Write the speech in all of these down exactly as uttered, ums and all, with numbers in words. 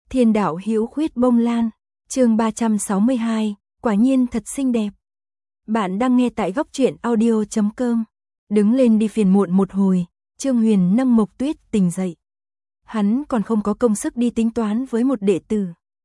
Thiên đạo hữu khuyết bông lan, chương ba trăm sáu mươi hai, quả nhiên thật xinh đẹp. Bạn đang nghe tại góc truyện audio chấm com. Đứng lên đi phiền muộn một hồi, Trương Huyền nâng Mộc Tuyết Tình dậy. Hắn còn không có công sức đi tính toán với một đệ tử.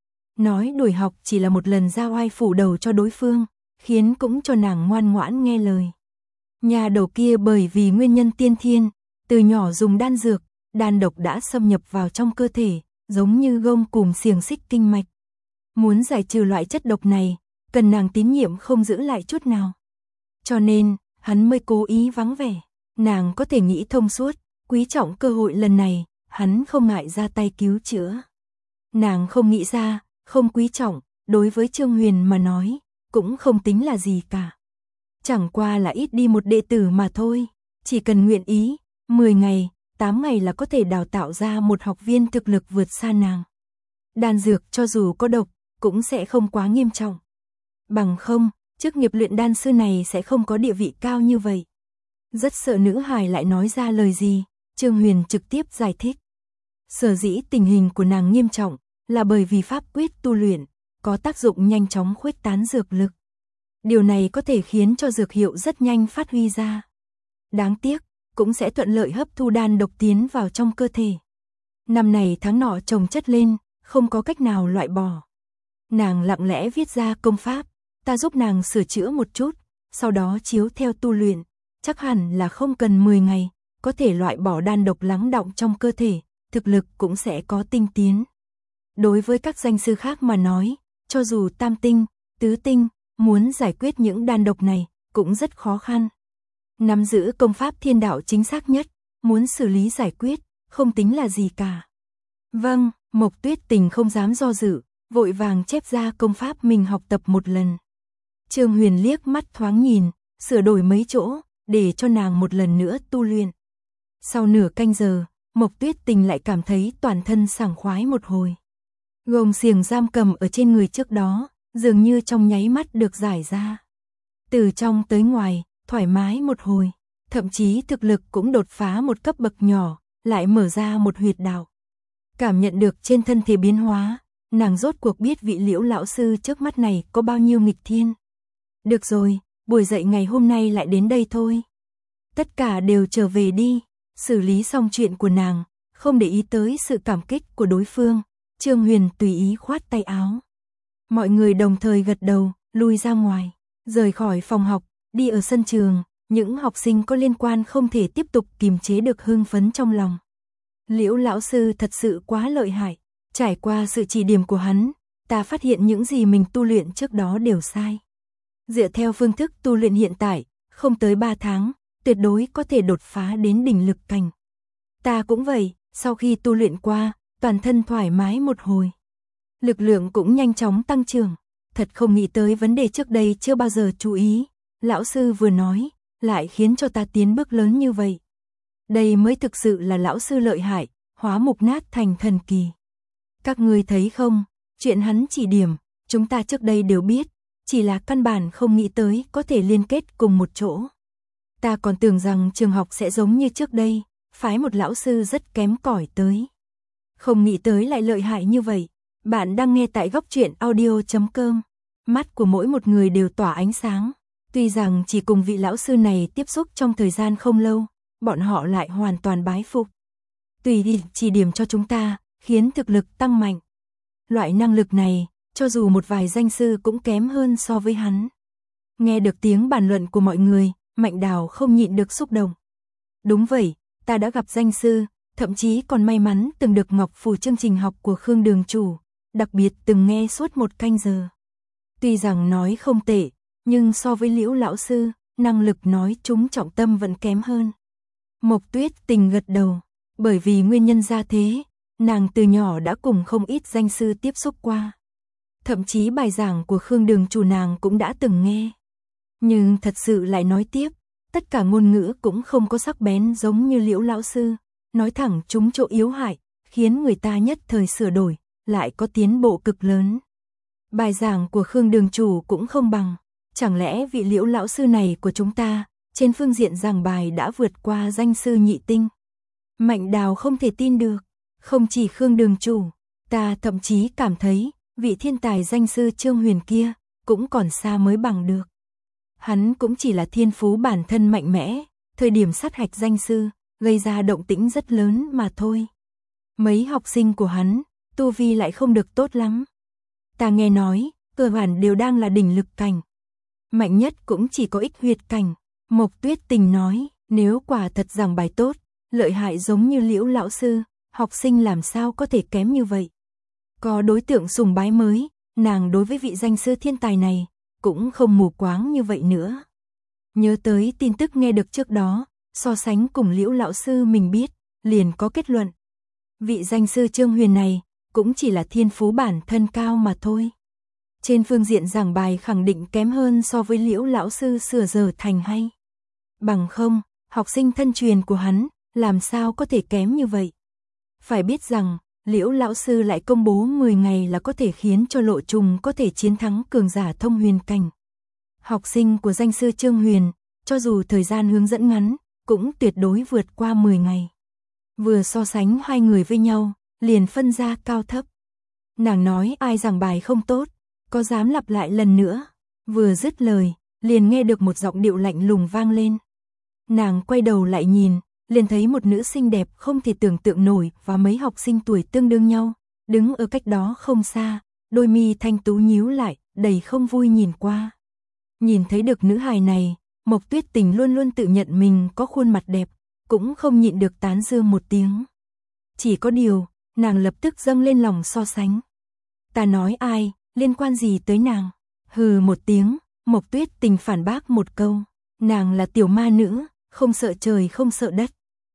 Nói đuổi học chỉ là một lần giao oai phủ đầu cho đối phương, khiến cũng cho nàng ngoan ngoãn nghe lời. Nhà đầu kia bởi vì nguyên nhân tiên thiên, từ nhỏ dùng đan dược, đan độc đã xâm nhập vào trong cơ thể, giống như gông cùm xiềng xích kinh mạch. Muốn giải trừ loại chất độc này, cần nàng tín nhiệm không giữ lại chút nào. Cho nên, hắn mới cố ý vắng vẻ. Nàng có thể nghĩ thông suốt, quý trọng cơ hội lần này, hắn không ngại ra tay cứu chữa. Nàng không nghĩ ra, không quý trọng, đối với Trương Huyền mà nói, cũng không tính là gì cả. Chẳng qua là ít đi một đệ tử mà thôi, chỉ cần nguyện ý, mười ngày, tám ngày là có thể đào tạo ra một học viên thực lực vượt xa nàng. Đan dược cho dù có độc, cũng sẽ không quá nghiêm trọng. Bằng không, chức nghiệp luyện đan sư này sẽ không có địa vị cao như vậy. Rất sợ nữ hài lại nói ra lời gì, Trương Huyền trực tiếp giải thích. Sở dĩ tình hình của nàng nghiêm trọng, là bởi vì pháp quyết tu luyện, có tác dụng nhanh chóng khuếch tán dược lực. Điều này có thể khiến cho dược hiệu rất nhanh phát huy ra. Đáng tiếc, cũng sẽ thuận lợi hấp thu đan độc tiến vào trong cơ thể. Năm này tháng nọ chồng chất lên, không có cách nào loại bỏ. Nàng lặng lẽ viết ra công pháp, ta giúp nàng sửa chữa một chút, sau đó chiếu theo tu luyện, chắc hẳn là không cần mười ngày, có thể loại bỏ đan độc lắng đọng trong cơ thể, thực lực cũng sẽ có tinh tiến. Đối với các danh sư khác mà nói, cho dù tam tinh, tứ tinh, muốn giải quyết những đan độc này, cũng rất khó khăn. Nắm giữ công pháp thiên đạo chính xác nhất, muốn xử lý giải quyết, không tính là gì cả. Vâng, Mộc Tuyết Tình không dám do dự, vội vàng chép ra công pháp mình học tập một lần. Trương Huyền liếc mắt thoáng nhìn, sửa đổi mấy chỗ, để cho nàng một lần nữa tu luyện. Sau nửa canh giờ, Mộc Tuyết Tình lại cảm thấy toàn thân sảng khoái một hồi. Gông xiềng giam cầm ở trên người trước đó, dường như trong nháy mắt được giải ra. Từ trong tới ngoài, thoải mái một hồi, thậm chí thực lực cũng đột phá một cấp bậc nhỏ, lại mở ra một huyệt đạo. Cảm nhận được trên thân thể biến hóa, nàng rốt cuộc biết vị Liễu lão sư trước mắt này có bao nhiêu nghịch thiên. Được rồi, buổi dạy ngày hôm nay lại đến đây thôi. Tất cả đều trở về đi, xử lý xong chuyện của nàng, không để ý tới sự cảm kích của đối phương, Trương Huyền tùy ý khoát tay áo. Mọi người đồng thời gật đầu, lui ra ngoài, rời khỏi phòng học, đi ở sân trường, những học sinh có liên quan không thể tiếp tục kiềm chế được hưng phấn trong lòng. Liễu lão sư thật sự quá lợi hại, trải qua sự chỉ điểm của hắn, ta phát hiện những gì mình tu luyện trước đó đều sai. Dựa theo phương thức tu luyện hiện tại, không tới ba tháng, tuyệt đối có thể đột phá đến đỉnh lực cảnh. Ta cũng vậy, sau khi tu luyện qua, toàn thân thoải mái một hồi. Lực lượng cũng nhanh chóng tăng trưởng, thật không nghĩ tới vấn đề trước đây chưa bao giờ chú ý. Lão sư vừa nói, lại khiến cho ta tiến bước lớn như vậy. Đây mới thực sự là lão sư lợi hại, hóa mục nát thành thần kỳ. Các ngươi thấy không, chuyện hắn chỉ điểm, chúng ta trước đây đều biết, chỉ là căn bản không nghĩ tới có thể liên kết cùng một chỗ. Ta còn tưởng rằng trường học sẽ giống như trước đây, phái một lão sư rất kém cỏi tới. Không nghĩ tới lại lợi hại như vậy. Bạn đang nghe tại góc truyện audio chấm com. Mắt của mỗi một người đều tỏa ánh sáng. Tuy rằng chỉ cùng vị lão sư này tiếp xúc trong thời gian không lâu, bọn họ lại hoàn toàn bái phục. Tùy đi chỉ điểm cho chúng ta, khiến thực lực tăng mạnh. Loại năng lực này, cho dù một vài danh sư cũng kém hơn so với hắn. Nghe được tiếng bàn luận của mọi người, Mạnh Đào không nhịn được xúc động. Đúng vậy, ta đã gặp danh sư, thậm chí còn may mắn từng được ngọc phù chương trình học của Khương Đường chủ, đặc biệt từng nghe suốt một canh giờ. Tuy rằng nói không tệ, nhưng so với Liễu lão sư, năng lực nói trúng trọng tâm vẫn kém hơn. Mộc Tuyết Tình gật đầu, bởi vì nguyên nhân ra thế, nàng từ nhỏ đã cùng không ít danh sư tiếp xúc qua. Thậm chí bài giảng của Khương Đường chủ nàng cũng đã từng nghe. Nhưng thật sự lại nói tiếp, tất cả ngôn ngữ cũng không có sắc bén giống như Liễu lão sư, nói thẳng trúng chỗ yếu hại, khiến người ta nhất thời sửa đổi, lại có tiến bộ cực lớn. Bài giảng của Khương Đường chủ cũng không bằng, chẳng lẽ vị Liễu lão sư này của chúng ta, trên phương diện giảng bài đã vượt qua danh sư nhị tinh. Mạnh Đào không thể tin được, không chỉ Khương Đường chủ, Ta thậm chí cảm thấy, vị thiên tài danh sư Trương Huyền kia, cũng còn xa mới bằng được. Hắn cũng chỉ là thiên phú bản thân mạnh mẽ, thời điểm sát hạch danh sư, gây ra động tĩnh rất lớn mà thôi. Mấy học sinh của hắn, tu vi lại không được tốt lắm. Ta nghe nói, cơ bản đều đang là đỉnh lực cảnh. Mạnh nhất cũng chỉ có ích huyệt cảnh. Mộc Tuyết Tình nói, nếu quả thật giảng bài tốt, lợi hại giống như Liễu lão sư, học sinh làm sao có thể kém như vậy. Có đối tượng sùng bái mới, nàng đối với vị danh sư thiên tài này, cũng không mù quáng như vậy nữa. Nhớ tới tin tức nghe được trước đó, so sánh cùng Liễu lão sư mình biết, liền có kết luận. Vị danh sư Trương Huyền này, cũng chỉ là thiên phú bản thân cao mà thôi. Trên phương diện giảng bài khẳng định kém hơn so với Liễu lão sư sửa giờ thành hay. Bằng không, học sinh thân truyền của hắn, làm sao có thể kém như vậy. Phải biết rằng, Liễu lão sư lại công bố mười ngày là có thể khiến cho Lộ Trùng có thể chiến thắng cường giả thông huyền cảnh. Học sinh của danh sư Trương Huyền, cho dù thời gian hướng dẫn ngắn, cũng tuyệt đối vượt qua mười ngày. Vừa so sánh hai người với nhau, liền phân ra cao thấp. Nàng nói ai giảng bài không tốt, có dám lặp lại lần nữa. Vừa dứt lời, liền nghe được một giọng điệu lạnh lùng vang lên. Nàng quay đầu lại nhìn, liền thấy một nữ xinh đẹp không thể tưởng tượng nổi và mấy học sinh tuổi tương đương nhau, đứng ở cách đó không xa, đôi mi thanh tú nhíu lại, đầy không vui nhìn qua. Nhìn thấy được nữ hài này, Mộc Tuyết Tình luôn luôn tự nhận mình có khuôn mặt đẹp, cũng không nhịn được tán dương một tiếng. Chỉ có điều, nàng lập tức dâng lên lòng so sánh. Ta nói ai, liên quan gì tới nàng? Hừ một tiếng, Mộc Tuyết Tình phản bác một câu. Nàng là tiểu ma nữ, không sợ trời không sợ đất.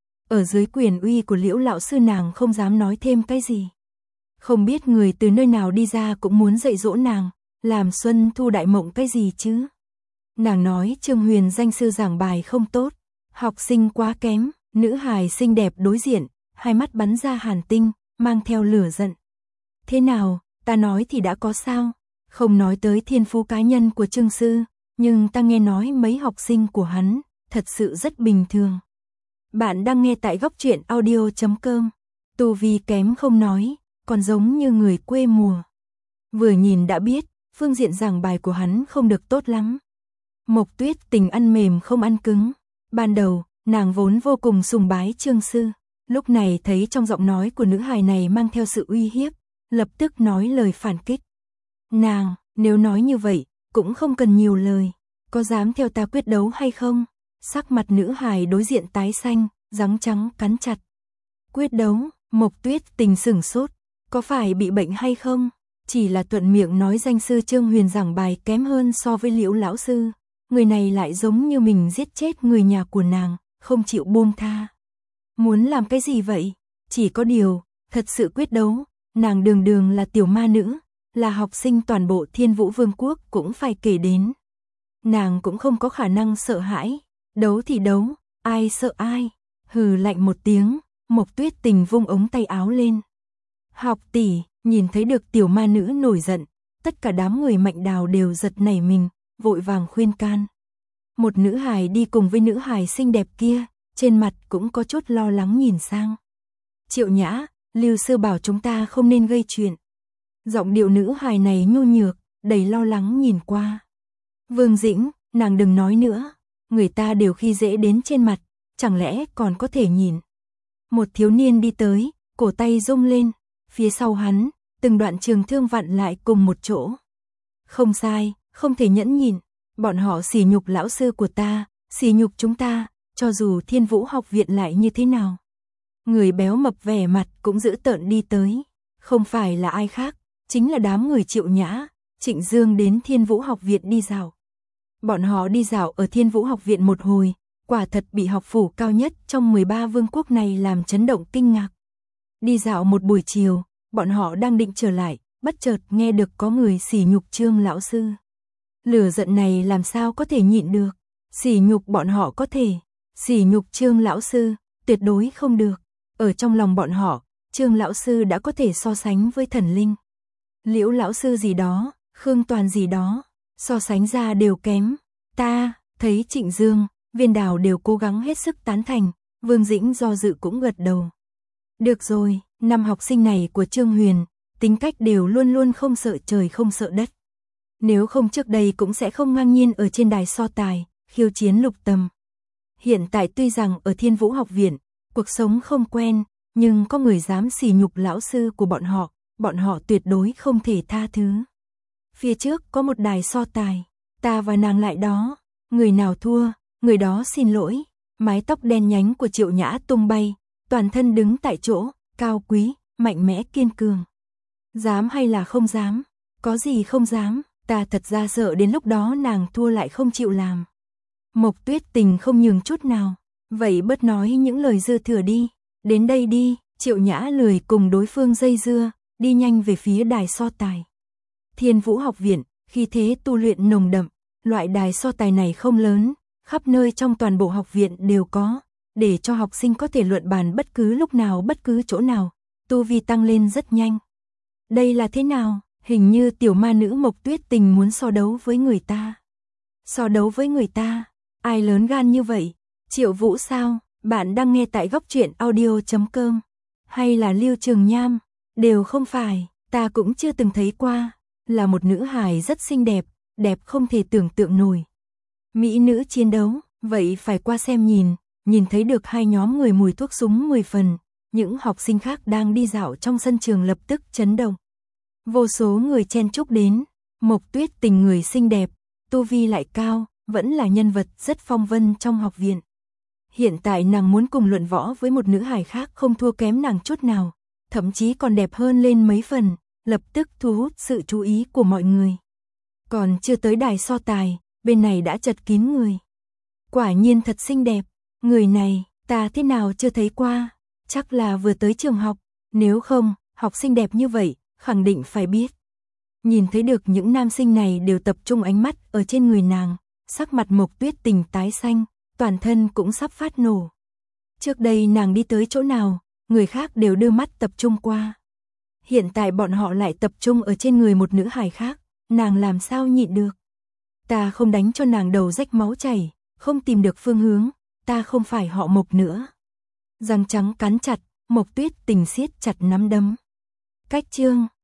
Ở dưới quyền uy của Liễu lão sư nàng không dám nói thêm cái gì. Không biết người từ nơi nào đi ra cũng muốn dạy dỗ nàng, làm Xuân Thu đại mộng cái gì chứ. Nàng nói Trương Huyền danh sư giảng bài không tốt, học sinh quá kém, nữ hài xinh đẹp đối diện, hai mắt bắn ra hàn tinh, mang theo lửa giận. Thế nào, ta nói thì đã có sao, không nói tới thiên phú cá nhân của Trương sư, nhưng ta nghe nói mấy học sinh của hắn, thật sự rất bình thường. Bạn đang nghe tại góc truyện audio chấm com, tu vi kém không nói, còn giống như người quê mùa. Vừa nhìn đã biết, phương diện giảng bài của hắn không được tốt lắm. Mộc Tuyết Tình ăn mềm không ăn cứng. Ban đầu, nàng vốn vô cùng sùng bái Trương sư, lúc này thấy trong giọng nói của nữ hài này mang theo sự uy hiếp, lập tức nói lời phản kích. Nàng, nếu nói như vậy, cũng không cần nhiều lời, có dám theo ta quyết đấu hay không? Sắc mặt nữ hài đối diện tái xanh, răng trắng cắn chặt. Quyết đấu, Mộc Tuyết Tình sửng sốt, có phải bị bệnh hay không? Chỉ là thuận miệng nói danh sư Trương Huyền giảng bài kém hơn so với Liễu lão sư, người này lại giống như mình giết chết người nhà của nàng, không chịu buông tha. Muốn làm cái gì vậy? Chỉ có điều, thật sự quyết đấu, nàng đường đường là tiểu ma nữ, là học sinh toàn bộ Thiên Vũ Vương quốc cũng phải kể đến. Nàng cũng không có khả năng sợ hãi, đấu thì đấu, ai sợ ai. Hừ lạnh một tiếng, Mộc Tuyết Tình vung ống tay áo lên. Học tỷ, nhìn thấy được tiểu ma nữ nổi giận, tất cả đám người Mạnh Đào đều giật nảy mình, vội vàng khuyên can. Một nữ hài đi cùng với nữ hài xinh đẹp kia, trên mặt cũng có chút lo lắng nhìn sang. Triệu Nhã, Lưu sư bảo chúng ta không nên gây chuyện. Giọng điệu nữ hài này nhu nhược, đầy lo lắng nhìn qua. Vương Dĩnh, nàng đừng nói nữa, người ta đều khi dễ đến trên mặt, chẳng lẽ còn có thể nhìn. Một thiếu niên đi tới, cổ tay rung lên, phía sau hắn, từng đoạn trường thương vặn lại cùng một chỗ. Không sai, không thể nhẫn nhịn, bọn họ sỉ nhục lão sư của ta, sỉ nhục chúng ta, cho dù Thiên Vũ học viện lại như thế nào. Người béo mập vẻ mặt cũng giữ tợn đi tới, không phải là ai khác, chính là đám người Triệu Nhã, Trịnh Dương đến Thiên Vũ học viện đi dạo. Bọn họ đi dạo ở Thiên Vũ học viện một hồi, quả thật bị học phủ cao nhất trong mười ba vương quốc này làm chấn động kinh ngạc. Đi dạo một buổi chiều, bọn họ đang định trở lại, bất chợt nghe được có người sỉ nhục Trương lão sư. Lửa giận này làm sao có thể nhịn được, sỉ nhục bọn họ có thể, sỉ nhục Trương lão sư, tuyệt đối không được. Ở trong lòng bọn họ, Trương lão sư đã có thể so sánh với thần linh. Liễu lão sư gì đó, Khương Toàn gì đó, so sánh ra đều kém. Ta, thấy Trịnh Dương, Viên Đào đều cố gắng hết sức tán thành, Vương Dĩnh do dự cũng gật đầu. Được rồi, năm học sinh này của Trương Huyền, tính cách đều luôn luôn không sợ trời không sợ đất. Nếu không trước đây cũng sẽ không ngang nhiên ở trên đài so tài, khiêu chiến lục tầm. Hiện tại tuy rằng ở Thiên Vũ học viện, cuộc sống không quen, nhưng có người dám sỉ nhục lão sư của bọn họ, bọn họ tuyệt đối không thể tha thứ. Phía trước có một đài so tài, ta và nàng lại đó, người nào thua, người đó xin lỗi. Mái tóc đen nhánh của Triệu Nhã tung bay, toàn thân đứng tại chỗ, cao quý, mạnh mẽ kiên cường. Dám hay là không dám? Có gì không dám, ta thật ra sợ đến lúc đó nàng thua lại không chịu làm. Mộc Tuyết Tình không nhường chút nào, vậy bớt nói những lời dư thừa đi, đến đây đi. Triệu Nhã lười cùng đối phương dây dưa, đi nhanh về phía đài so tài. Thiên Vũ học viện, khí thế tu luyện nồng đậm, loại đài so tài này không lớn, khắp nơi trong toàn bộ học viện đều có, để cho học sinh có thể luận bàn bất cứ lúc nào bất cứ chỗ nào, tu vi tăng lên rất nhanh. Đây là thế nào? Hình như tiểu ma nữ Mộc Tuyết Tình muốn so đấu với người ta. So đấu với người ta? Ai lớn gan như vậy? Triệu Vũ sao? Bạn đang nghe tại góc truyện audio chấm com. Hay là Lưu Trường Nham? Đều không phải, ta cũng chưa từng thấy qua. Là một nữ hài rất xinh đẹp, đẹp không thể tưởng tượng nổi. Mỹ nữ chiến đấu, vậy phải qua xem nhìn, nhìn thấy được hai nhóm người mùi thuốc súng mười phần, những học sinh khác đang đi dạo trong sân trường lập tức chấn động. Vô số người chen chúc đến, Mộc Tuyết Tình người xinh đẹp, tu vi lại cao, vẫn là nhân vật rất phong vân trong học viện. Hiện tại nàng muốn cùng luận võ với một nữ hài khác không thua kém nàng chút nào, thậm chí còn đẹp hơn lên mấy phần, lập tức thu hút sự chú ý của mọi người. Còn chưa tới đài so tài, bên này đã chật kín người. Quả nhiên thật xinh đẹp, người này, ta thế nào chưa thấy qua, chắc là vừa tới trường học, nếu không, học sinh đẹp như vậy, khẳng định phải biết. Nhìn thấy được những nam sinh này đều tập trung ánh mắt ở trên người nàng, sắc mặt Mộc Tuyết Tình tái xanh, toàn thân cũng sắp phát nổ. Trước đây nàng đi tới chỗ nào, người khác đều đưa mắt tập trung qua. Hiện tại bọn họ lại tập trung ở trên người một nữ hài khác, nàng làm sao nhịn được. Ta không đánh cho nàng đầu rách máu chảy, không tìm được phương hướng, ta không phải họ Mộc nữa. Răng trắng cắn chặt, Mộc Tuyết Tình siết chặt nắm đấm. Cách chương